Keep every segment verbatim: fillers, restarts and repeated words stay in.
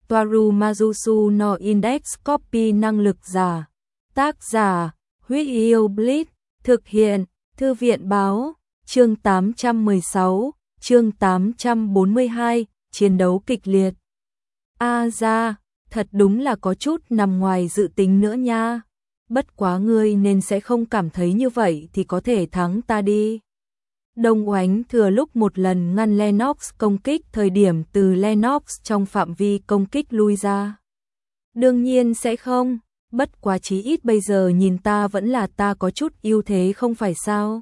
Toaru Majusu no Index Copy năng lực giả. Tác giả, Huyết Yêu Blitz, thực hiện, Thư viện báo, chương tám trăm mười sáu, chương tám trăm bốn mươi hai, chiến đấu kịch liệt. A ra, thật đúng là có chút nằm ngoài dự tính nữa nha. Bất quá ngươi nên sẽ không cảm thấy như vậy thì có thể thắng ta đi. Đông Oánh thừa lúc một lần ngăn Lennox công kích thời điểm từ Lennox trong phạm vi công kích lui ra. Đương nhiên sẽ không, bất quá chí ít bây giờ nhìn ta vẫn là ta có chút ưu thế không phải sao.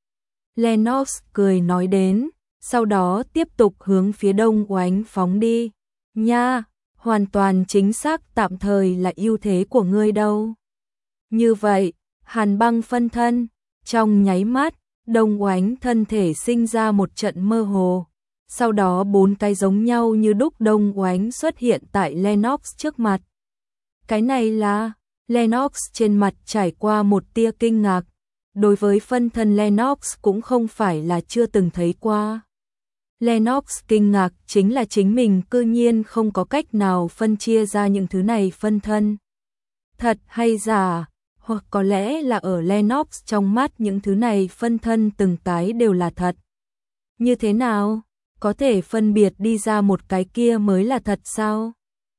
Lennox cười nói đến, sau đó tiếp tục hướng phía Đông Oánh phóng đi. Nha, hoàn toàn chính xác, tạm thời là ưu thế của ngươi đâu. Như vậy, hàn băng phân thân, trong nháy mắt, Đông Oánh thân thể sinh ra một trận mơ hồ. Sau đó bốn cái giống nhau như đúc Đông Oánh xuất hiện tại Lennox trước mặt. Cái này là, Lennox trên mặt trải qua một tia kinh ngạc. Đối với phân thân Lennox cũng không phải là chưa từng thấy qua. Lennox kinh ngạc chính là chính mình cư nhiên không có cách nào phân chia ra những thứ này phân thân. Thật hay giả, hoặc có lẽ là ở Lennox trong mắt những thứ này phân thân từng cái đều là thật. Như thế nào? Có thể phân biệt đi ra một cái kia mới là thật sao?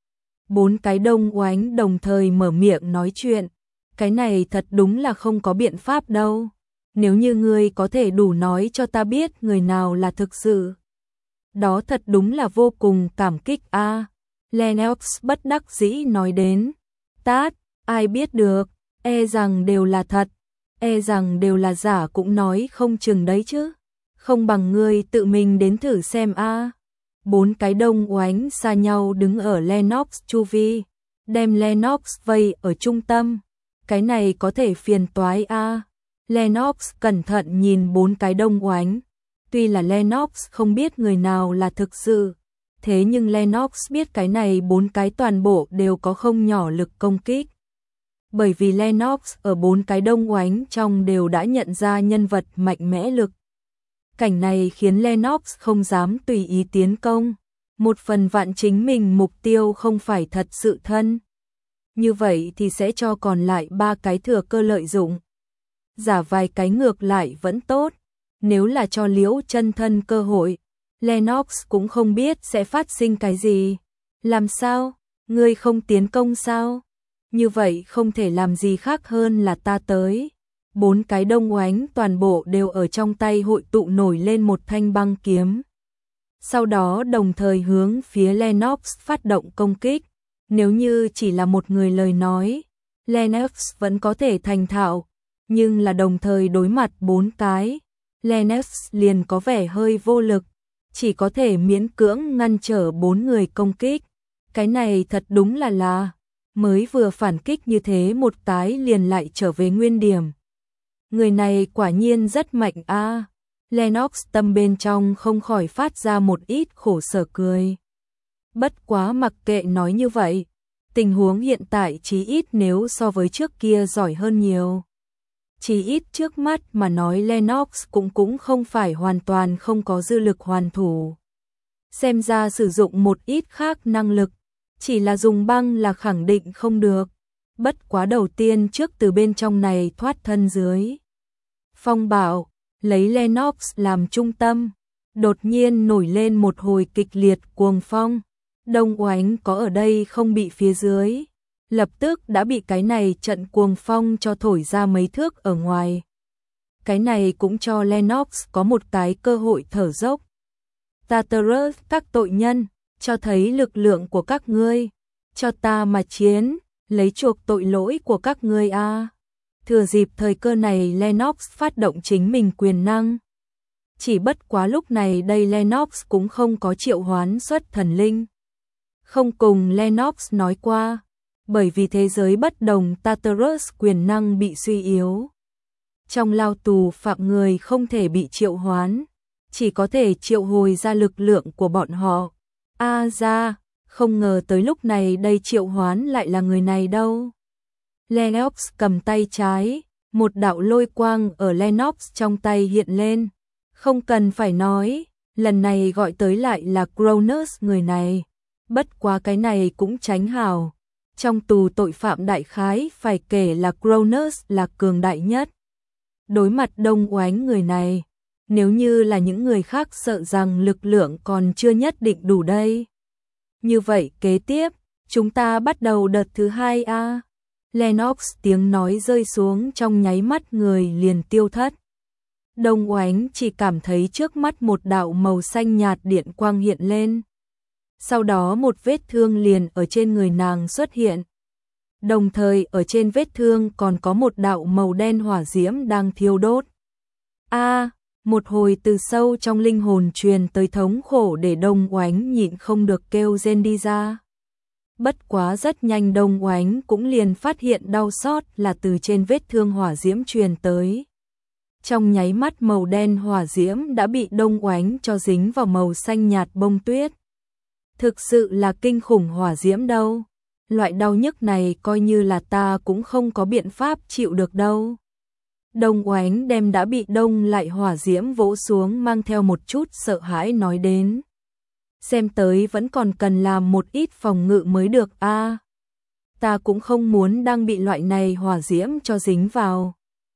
Bốn cái Đông Oánh đồng thời mở miệng nói chuyện. Cái này thật đúng là không có biện pháp đâu. Nếu như ngươi có thể đủ nói cho ta biết người nào là thực sự. Đó thật đúng là vô cùng cảm kích a. À, Lennox bất đắc dĩ nói đến. Tát, ai biết được, e rằng đều là thật, e rằng đều là giả cũng nói không chừng đấy chứ. Không bằng ngươi tự mình đến thử xem a. À. Bốn cái Đông Oánh xa nhau đứng ở Lennox chu vi, đem Lennox vây ở trung tâm. Cái này có thể phiền toái a. À. Lennox cẩn thận nhìn bốn cái Đông Oánh. Tuy là Lennox không biết người nào là thực sự, thế nhưng Lennox biết cái này bốn cái toàn bộ đều có không nhỏ lực công kích. Bởi vì Lennox ở bốn cái Đông Oánh trong đều đã nhận ra nhân vật mạnh mẽ lực. Cảnh này khiến Lennox không dám tùy ý tiến công. Một phần vạn chính mình mục tiêu không phải thật sự thân. Như vậy thì sẽ cho còn lại ba cái thừa cơ lợi dụng. Giả vài cái ngược lại vẫn tốt. Nếu là cho Liễu chân thân cơ hội, Lennox cũng không biết sẽ phát sinh cái gì. Làm sao? Ngươi không tiến công sao? Như vậy không thể làm gì khác hơn là ta tới. Bốn cái Đông Oánh toàn bộ đều ở trong tay hội tụ nổi lên một thanh băng kiếm. Sau đó đồng thời hướng phía Lennox phát động công kích. Nếu như chỉ là một người lời nói, Lennox vẫn có thể thành thạo. Nhưng là đồng thời đối mặt bốn cái, Lennox liền có vẻ hơi vô lực. Chỉ có thể miễn cưỡng ngăn trở bốn người công kích. Cái này thật đúng là là, mới vừa phản kích như thế một cái liền lại trở về nguyên điểm. Người này quả nhiên rất mạnh a. À. Lennox tâm bên trong không khỏi phát ra một ít khổ sở cười. Bất quá mặc kệ nói như vậy, tình huống hiện tại chí ít nếu so với trước kia giỏi hơn nhiều. Chí ít trước mắt mà nói Lennox cũng cũng không phải hoàn toàn không có dư lực hoàn thủ. Xem ra sử dụng một ít khác năng lực, chỉ là dùng băng là khẳng định không được. Bất quá đầu tiên trước từ bên trong này thoát thân dưới. Phong bạo, lấy Lennox làm trung tâm, đột nhiên nổi lên một hồi kịch liệt cuồng phong. Đông Oánh có ở đây không bị phía dưới. Lập tức đã bị cái này trận cuồng phong cho thổi ra mấy thước ở ngoài. Cái này cũng cho Lennox có một cái cơ hội thở dốc. Tartarus, các tội nhân, cho thấy lực lượng của các ngươi, cho ta mà chiến, lấy chuộc tội lỗi của các ngươi a. À. Thừa dịp thời cơ này Lennox phát động chính mình quyền năng. Chỉ bất quá lúc này đây Lennox cũng không có triệu hoán xuất thần linh. Không cùng Lennox nói qua. Bởi vì thế giới bất đồng Tartarus quyền năng bị suy yếu. Trong lao tù phạm người không thể bị triệu hoán, chỉ có thể triệu hồi ra lực lượng của bọn họ. A à ra, không ngờ tới lúc này đây triệu hoán lại là người này đâu. Lennox cầm tay trái, một đạo lôi quang ở Lennox trong tay hiện lên. Không cần phải nói, lần này gọi tới lại là Cronus người này. Bất quá cái này cũng tránh hào. Trong tù tội phạm đại khái phải kể là Cronus là cường đại nhất. Đối mặt Đông Oánh người này, nếu như là những người khác sợ rằng lực lượng còn chưa nhất định đủ đây. Như vậy kế tiếp, chúng ta bắt đầu đợt thứ hai a. À. Lennox tiếng nói rơi xuống trong nháy mắt người liền tiêu thất. Đông Oánh chỉ cảm thấy trước mắt một đạo màu xanh nhạt điện quang hiện lên. Sau đó một vết thương liền ở trên người nàng xuất hiện. Đồng thời ở trên vết thương còn có một đạo màu đen hỏa diễm đang thiêu đốt. A, à, một hồi từ sâu trong linh hồn truyền tới thống khổ để Đông Oánh nhịn không được kêu rên đi ra. Bất quá rất nhanh Đông Oánh cũng liền phát hiện đau xót là từ trên vết thương hỏa diễm truyền tới. Trong nháy mắt màu đen hỏa diễm đã bị Đông Oánh cho dính vào màu xanh nhạt bông tuyết. Thực sự là kinh khủng hỏa diễm đâu. Loại đau nhức này coi như là ta cũng không có biện pháp chịu được đâu. Đông Oánh đem đã bị đông lại hỏa diễm vỗ xuống mang theo một chút sợ hãi nói đến. Xem tới vẫn còn cần làm một ít phòng ngự mới được a. À, ta cũng không muốn đang bị loại này hỏa diễm cho dính vào.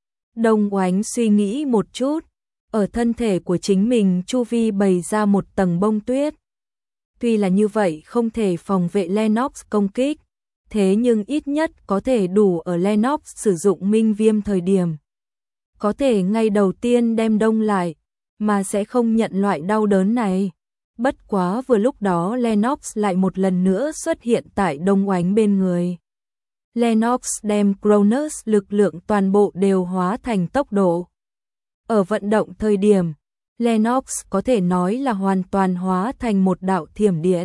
Đông Oánh suy nghĩ một chút, ở thân thể của chính mình chu vi bày ra một tầng bông tuyết. Tuy là như vậy không thể phòng vệ Lennox công kích, thế nhưng ít nhất có thể đủ ở Lennox sử dụng minh viêm thời điểm. Có thể ngay đầu tiên đem đông lại, mà sẽ không nhận loại đau đớn này. Bất quá vừa lúc đó Lennox lại một lần nữa xuất hiện tại Đông Oánh bên người. Lennox đem Cronus lực lượng toàn bộ đều hóa thành tốc độ. Ở vận động thời điểm, Lennox có thể nói là hoàn toàn hóa thành một đạo thiểm điện.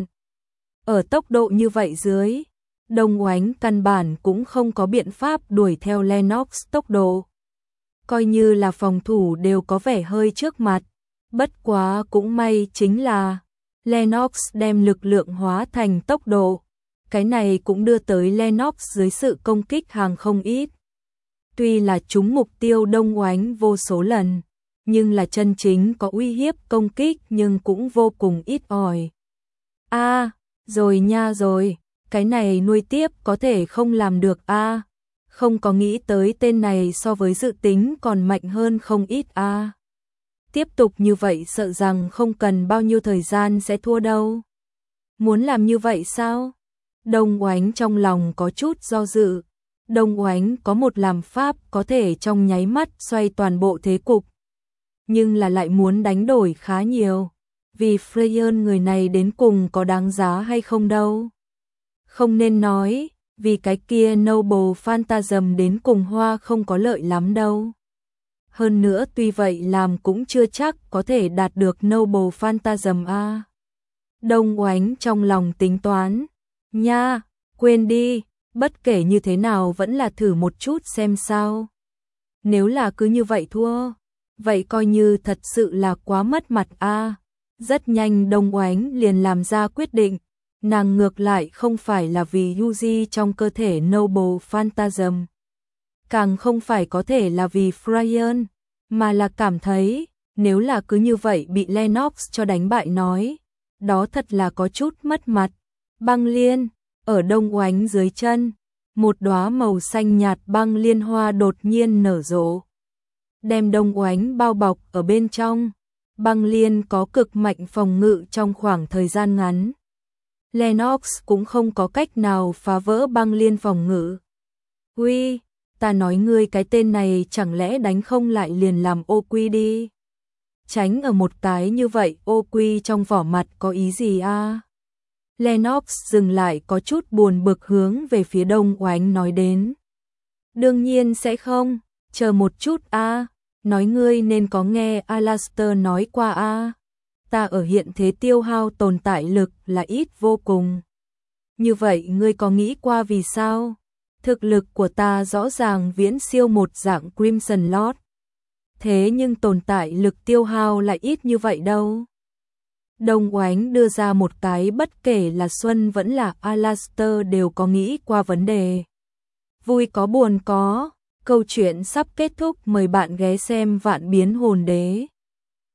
Ở tốc độ như vậy dưới, Đông Oánh căn bản cũng không có biện pháp đuổi theo Lennox tốc độ. Coi như là phòng thủ đều có vẻ hơi trước mặt, bất quá cũng may chính là Lennox đem lực lượng hóa thành tốc độ. Cái này cũng đưa tới Lennox dưới sự công kích hàng không ít. Tuy là trúng mục tiêu Đông Oánh vô số lần, nhưng là chân chính có uy hiếp công kích nhưng cũng vô cùng ít ỏi. A, à, rồi nha rồi, cái này nuôi tiếp có thể không làm được a. À, không có nghĩ tới tên này so với dự tính còn mạnh hơn không ít a. À, tiếp tục như vậy sợ rằng không cần bao nhiêu thời gian sẽ thua đâu. Muốn làm như vậy sao? Đông Oánh trong lòng có chút do dự. Đông Oánh có một làm pháp có thể trong nháy mắt xoay toàn bộ thế cục. Nhưng là lại muốn đánh đổi khá nhiều. Vì Freyon người này đến cùng có đáng giá hay không đâu. Không nên nói, vì cái kia Noble Phantasm đến cùng hoa không có lợi lắm đâu. Hơn nữa tuy vậy làm cũng chưa chắc có thể đạt được Noble Phantasm a. Đông Oánh trong lòng tính toán. Nha, quên đi, bất kể như thế nào vẫn là thử một chút xem sao. Nếu là cứ như vậy thua, vậy coi như thật sự là quá mất mặt a. À, rất nhanh Đông Oánh liền làm ra quyết định, nàng ngược lại không phải là vì Yuji trong cơ thể Noble Phantasm, càng không phải có thể là vì Freyon, mà là cảm thấy, nếu là cứ như vậy bị Lennox cho đánh bại nói, đó thật là có chút mất mặt. Băng liên, ở Đông Oánh dưới chân, một đóa màu xanh nhạt băng liên hoa đột nhiên nở rộ, đem Đông Oánh bao bọc ở bên trong. Băng liên có cực mạnh phòng ngự trong khoảng thời gian ngắn. Lennox cũng không có cách nào phá vỡ băng liên phòng ngự. Uy, ta nói ngươi cái tên này chẳng lẽ đánh không lại liền làm ô quy đi. Tránh ở một cái như vậy ô quy trong vỏ mặt có ý gì a? À? Lennox dừng lại có chút buồn bực hướng về phía Đông Oánh nói đến. Đương nhiên sẽ không, chờ một chút a. À. Nói ngươi nên có nghe Alastair nói qua a. À. Ta ở hiện thế tiêu hao tồn tại lực là ít vô cùng. Như vậy ngươi có nghĩ qua vì sao? Thực lực của ta rõ ràng viễn siêu một dạng Crimson Lord. Thế nhưng tồn tại lực tiêu hao lại ít như vậy đâu. Đông Oánh đưa ra một cái bất kể là Xuân vẫn là Alastair đều có nghĩ qua vấn đề. Vui có buồn có, câu chuyện sắp kết thúc, mời bạn ghé xem Vạn Biến Hồn Đế.